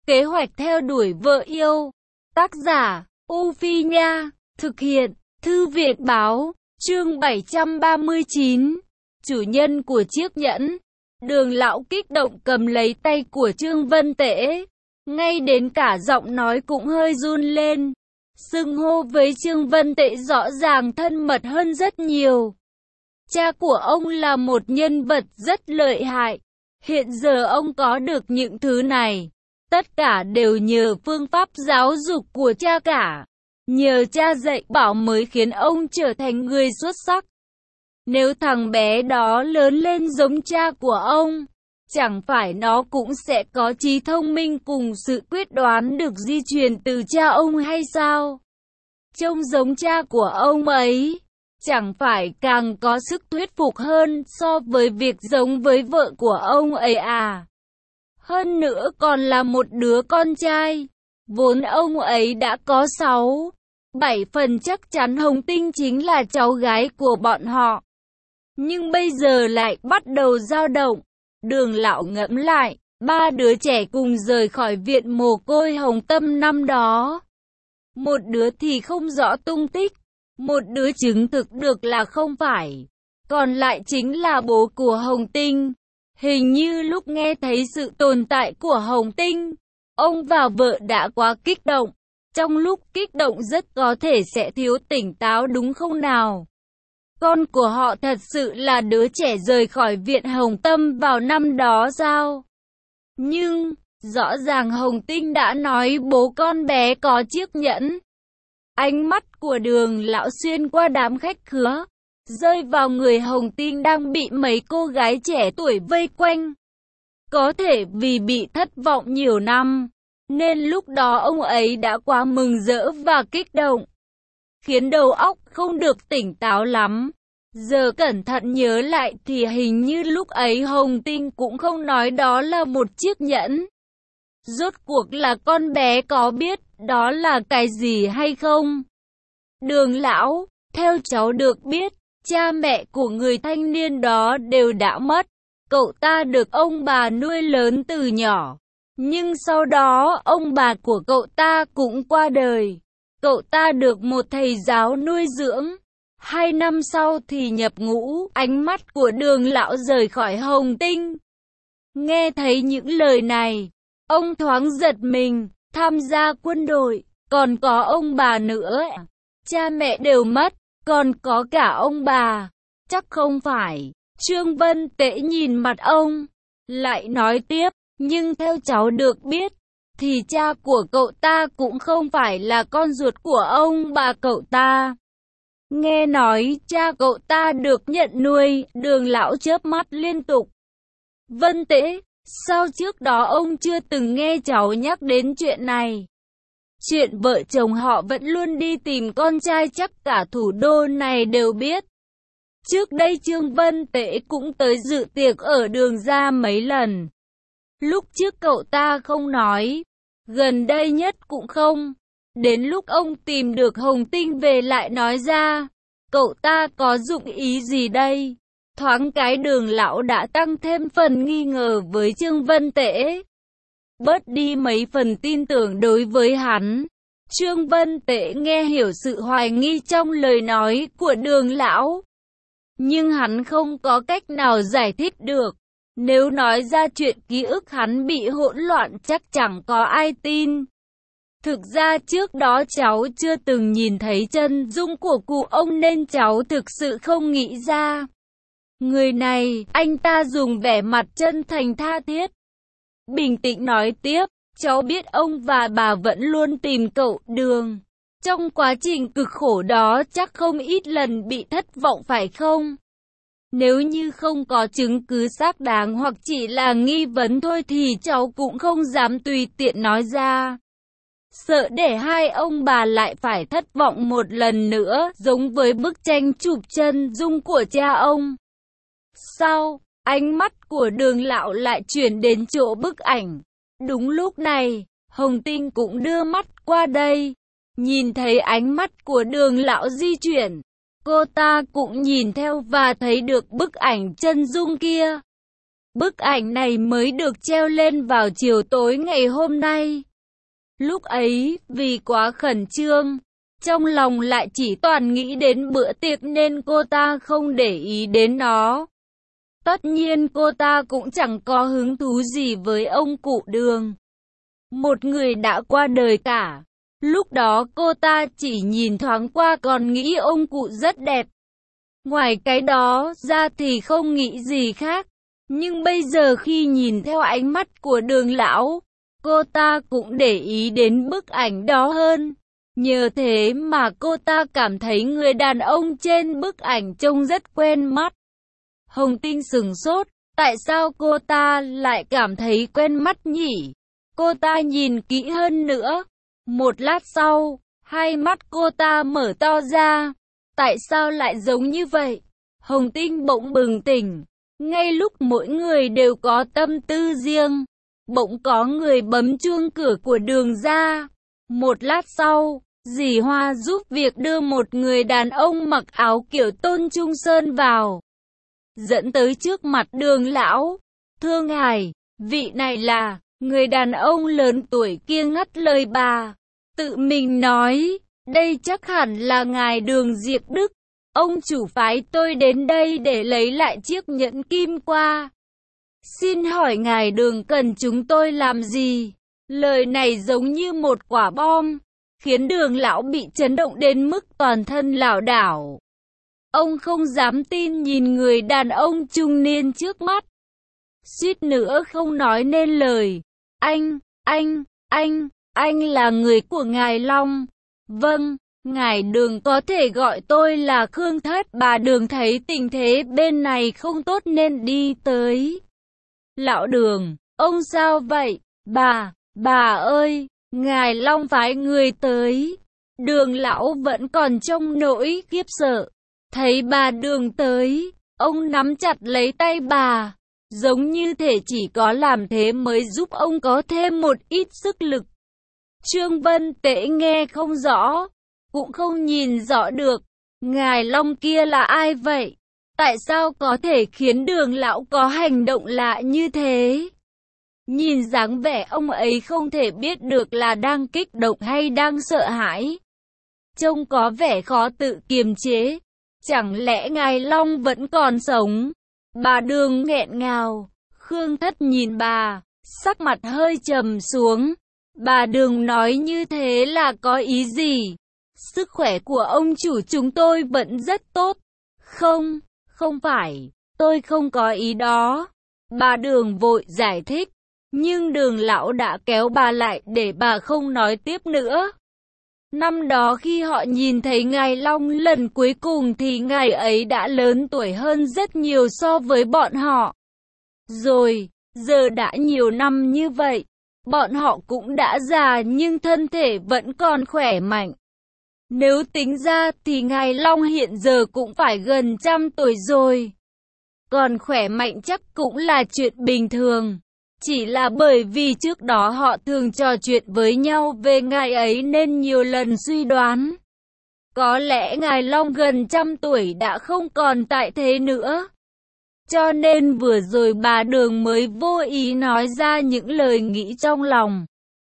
Kế hoạch theo đuổi vợ yêu. Tác giả, U Phi Nha. Thực hiện, Thư viện Báo. Chương 739. Chủ nhân của chiếc nhẫn. Đường Lão kích động cầm lấy tay của Trương Vân Tễ. Ngay đến cả giọng nói cũng hơi run lên. Xưng hô với Trương Vân Tễ rõ ràng thân mật hơn rất nhiều. Cha của ông là một nhân vật rất lợi hại. Hiện giờ ông có được những thứ này. Tất cả đều nhờ phương pháp giáo dục của cha cả. Nhờ cha dạy bảo mới khiến ông trở thành người xuất sắc. Nếu thằng bé đó lớn lên giống cha của ông, chẳng phải nó cũng sẽ có trí thông minh cùng sự quyết đoán được di truyền từ cha ông hay sao? Trông giống cha của ông ấy, chẳng phải càng có sức thuyết phục hơn so với việc giống với vợ của ông ấy à? Hơn nữa còn là một đứa con trai, vốn ông ấy đã có 6-7 phần chắc chắn Hồng Tinh chính là cháu gái của bọn họ. Nhưng bây giờ lại bắt đầu dao động. Đường Lão ngẫm lại, 3 đứa trẻ cùng rời khỏi viện mồ côi Hồng Tâm năm đó. Một đứa thì không rõ tung tích, một đứa chứng thực được là không phải, còn lại chính là bố của Hồng Tinh. Hình như lúc nghe thấy sự tồn tại của Hồng Tinh, ông và vợ đã quá kích động. Trong lúc kích động rất có thể sẽ thiếu tỉnh táo đúng không nào? Con của họ thật sự là đứa trẻ rời khỏi viện Hồng Tâm vào năm đó sao? Nhưng, rõ ràng Hồng Tinh đã nói bố con bé có chiếc nhẫn. Ánh mắt của Đường Lão xuyên qua đám khách khứa, rơi vào người Hồng Tinh đang bị mấy cô gái trẻ tuổi vây quanh. Có thể vì bị thất vọng nhiều năm, nên lúc đó ông ấy đã quá mừng rỡ và kích động, khiến đầu óc không được tỉnh táo lắm. Giờ cẩn thận nhớ lại thì hình như lúc ấy Hồng Tinh cũng không nói đó là một chiếc nhẫn. Rốt cuộc là con bé có biết đó là cái gì hay không? Đường Lão, theo cháu được biết, cha mẹ của người thanh niên đó đều đã mất. Cậu ta được ông bà nuôi lớn từ nhỏ. Nhưng sau đó ông bà của cậu ta cũng qua đời. Cậu ta được một thầy giáo nuôi dưỡng. 2 năm sau thì nhập ngũ. Ánh mắt của Đường Lão rời khỏi Hồng Tinh. Nghe thấy những lời này, ông thoáng giật mình. Tham gia quân đội, còn có ông bà nữa. Cha mẹ đều mất, còn có cả ông bà. Chắc không phải. Trương Vân Tễ nhìn mặt ông, lại nói tiếp, nhưng theo cháu được biết, thì cha của cậu ta cũng không phải là con ruột của ông bà cậu ta. Nghe nói cha cậu ta được nhận nuôi, Đường Lão chớp mắt liên tục. Vân Tễ, sao trước đó ông chưa từng nghe cháu nhắc đến chuyện này? Chuyện vợ chồng họ vẫn luôn đi tìm con trai chắc cả thủ đô này đều biết. Trước đây Trương Vân Tễ cũng tới dự tiệc ở Đường ra mấy lần. Lúc trước cậu ta không nói, gần đây nhất cũng không. Đến lúc ông tìm được Hồng Tinh về lại nói ra, cậu ta có dụng ý gì đây? Thoáng cái Đường Lão đã tăng thêm phần nghi ngờ với Trương Vân Tễ. Bớt đi mấy phần tin tưởng đối với hắn. Trương Vân Tễ nghe hiểu sự hoài nghi trong lời nói của Đường Lão. Nhưng hắn không có cách nào giải thích được. Nếu nói ra chuyện ký ức hắn bị hỗn loạn chắc chẳng có ai tin. Thực ra trước đó cháu chưa từng nhìn thấy chân dung của cụ ông nên cháu thực sự không nghĩ ra. Người này, anh ta dùng vẻ mặt chân thành tha thiết. Bình tĩnh nói tiếp, cháu biết ông và bà vẫn luôn tìm cậu Đường. Trong quá trình cực khổ đó chắc không ít lần bị thất vọng phải không? Nếu như không có chứng cứ xác đáng hoặc chỉ là nghi vấn thôi thì cháu cũng không dám tùy tiện nói ra. Sợ để hai ông bà lại phải thất vọng một lần nữa, giống với bức tranh chụp chân dung của cha ông. Sau, ánh mắt của Đường Lão lại chuyển đến chỗ bức ảnh. Đúng lúc này, Hồng Tinh cũng đưa mắt qua đây. Nhìn thấy ánh mắt của Đường Lão di chuyển, cô ta cũng nhìn theo và thấy được bức ảnh chân dung kia. Bức ảnh này mới được treo lên vào chiều tối ngày hôm nay. Lúc ấy, vì quá khẩn trương, trong lòng lại chỉ toàn nghĩ đến bữa tiệc nên cô ta không để ý đến nó. Tất nhiên cô ta cũng chẳng có hứng thú gì với ông cụ Đường, một người đã qua đời cả. Lúc đó cô ta chỉ nhìn thoáng qua còn nghĩ ông cụ rất đẹp. Ngoài cái đó ra thì không nghĩ gì khác. Nhưng bây giờ khi nhìn theo ánh mắt của Đường lão, cô ta cũng để ý đến bức ảnh đó hơn. Nhờ thế mà cô ta cảm thấy người đàn ông trên bức ảnh trông rất quen mắt. Hồng Tinh sửng sốt, tại sao cô ta lại cảm thấy quen mắt nhỉ? Cô ta nhìn kỹ hơn nữa. Một lát sau, hai mắt cô ta mở to ra. Tại sao lại giống như vậy? Hồng Tinh bỗng bừng tỉnh. Ngay lúc mỗi người đều có tâm tư riêng, bỗng có người bấm chuông cửa của Đường ra. Một lát sau, dì Hoa giúp việc đưa một người đàn ông mặc áo kiểu Tôn Trung Sơn vào, dẫn tới trước mặt Đường lão. Thưa ngài, vị này là... Người đàn ông lớn tuổi kia ngắt lời bà, tự mình nói, đây chắc hẳn là ngài Đường Diệp Đức. Ông chủ phái tôi đến đây để lấy lại chiếc nhẫn kim qua. Xin hỏi ngài Đường cần chúng tôi làm gì? Lời này giống như một quả bom, khiến Đường lão bị chấn động đến mức toàn thân lảo đảo. Ông không dám tin nhìn người đàn ông trung niên trước mắt, suýt nữa không nói nên lời. Anh là người của ngài Long. Vâng, ngài Đường có thể gọi tôi là Khương Thất. Bà Đường thấy tình thế bên này không tốt nên đi tới. Lão Đường, ông sao vậy? Bà ơi, ngài Long phái người tới. Đường lão vẫn còn trong nỗi khiếp sợ. Thấy bà Đường tới, ông nắm chặt lấy tay bà, giống như thể chỉ có làm thế mới giúp ông có thêm một ít sức lực. Trương Vân Tễ nghe không rõ, cũng không nhìn rõ được. Ngài Long kia là ai vậy? Tại sao có thể khiến Đường lão có hành động lạ như thế? Nhìn dáng vẻ ông ấy không thể biết được là đang kích động hay đang sợ hãi. Trông có vẻ khó tự kiềm chế. Chẳng lẽ ngài Long vẫn còn sống? Bà Đường nghẹn ngào. Khương Thất nhìn bà, sắc mặt hơi trầm xuống. Bà Đường nói như thế là có ý gì? Sức khỏe của ông chủ chúng tôi vẫn rất tốt. Không phải, tôi không có ý đó. Bà Đường vội giải thích, nhưng Đường lão đã kéo bà lại để bà không nói tiếp nữa. Năm đó khi họ nhìn thấy ngài Long lần cuối cùng thì ngài ấy đã lớn tuổi hơn rất nhiều so với bọn họ. Rồi, giờ đã nhiều năm như vậy, bọn họ cũng đã già nhưng thân thể vẫn còn khỏe mạnh. Nếu tính ra thì ngài Long hiện giờ cũng phải gần 100 tuổi rồi. Còn khỏe mạnh chắc cũng là chuyện bình thường. Chỉ là bởi vì trước đó họ thường trò chuyện với nhau về ngài ấy nên nhiều lần suy đoán. Có lẽ ngài Long gần 100 tuổi đã không còn tại thế nữa. Cho nên vừa rồi bà Đường mới vô ý nói ra những lời nghĩ trong lòng.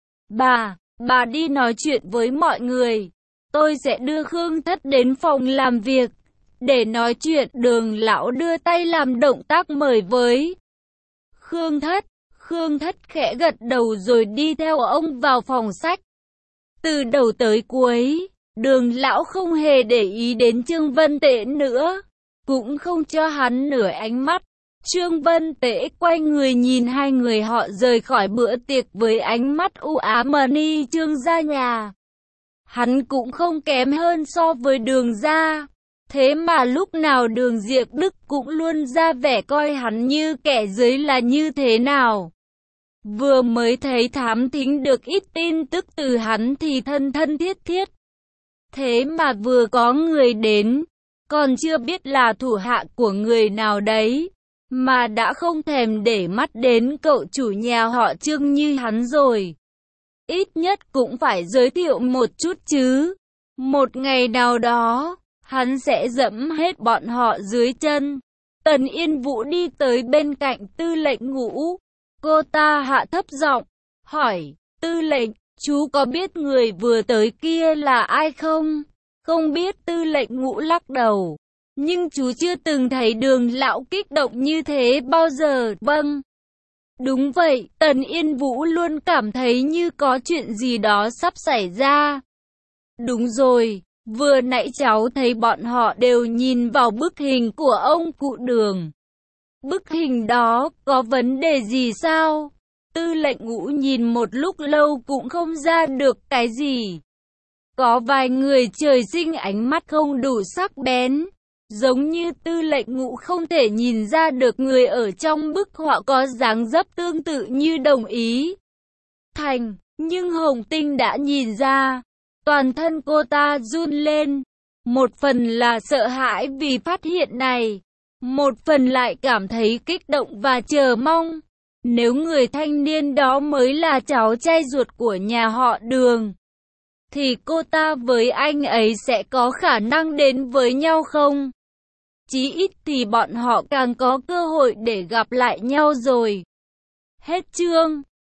Bà đi nói chuyện với mọi người. Tôi sẽ đưa Khương Thất đến phòng làm việc để nói chuyện. Đường lão đưa tay làm động tác mời với Khương Thất khẽ gật đầu rồi đi theo ông vào phòng sách. Từ đầu tới cuối, Đường lão không hề để ý đến Trương Vân Tễ nữa, cũng không cho hắn nửa ánh mắt. Trương Vân Tễ quay người nhìn hai người họ rời khỏi bữa tiệc với ánh mắt u ám. Ni Trương ra nhà, hắn cũng không kém hơn so với Đường gia. Thế mà lúc nào Đường Diệp Đức cũng luôn ra vẻ coi hắn như kẻ dưới là như thế nào. Vừa mới thấy thám thính được ít tin tức từ hắn thì thân thân thiết thiết. Thế mà vừa có người đến, còn chưa biết là thủ hạ của người nào đấy, mà đã không thèm để mắt đến cậu chủ nhà họ Trương như hắn rồi. Ít nhất cũng phải giới thiệu một chút chứ. Một ngày nào đó, hắn sẽ dẫm hết bọn họ dưới chân. Tần Yên Vũ đi tới bên cạnh Tư lệnh Ngũ. Cô ta hạ thấp giọng, hỏi, Tư lệnh, chú có biết người vừa tới kia là ai không? Không biết. Tư lệnh Ngũ lắc đầu. Nhưng chú chưa từng thấy Đường lão kích động như thế bao giờ. Vâng. Đúng vậy, Tần Yên Vũ luôn cảm thấy như có chuyện gì đó sắp xảy ra. Đúng rồi, vừa nãy cháu thấy bọn họ đều nhìn vào bức hình của ông cụ Đường. Bức hình đó có vấn đề gì sao? Tư lệnh Ngũ nhìn một lúc lâu cũng không ra được cái gì. Có vài người trời sinh ánh mắt không đủ sắc bén. Giống như Tư lệnh Ngũ không thể nhìn ra được người ở trong bức họa có dáng dấp tương tự như Đồng Ý Thành. Nhưng Hồng Tinh đã nhìn ra. Toàn thân cô ta run lên. Một phần là sợ hãi vì phát hiện này. Một phần lại cảm thấy kích động và chờ mong. Nếu người thanh niên đó mới là cháu trai ruột của nhà họ Đường, thì cô ta với anh ấy sẽ có khả năng đến với nhau không? Chí ít thì bọn họ càng có cơ hội để gặp lại nhau rồi. Hết chương.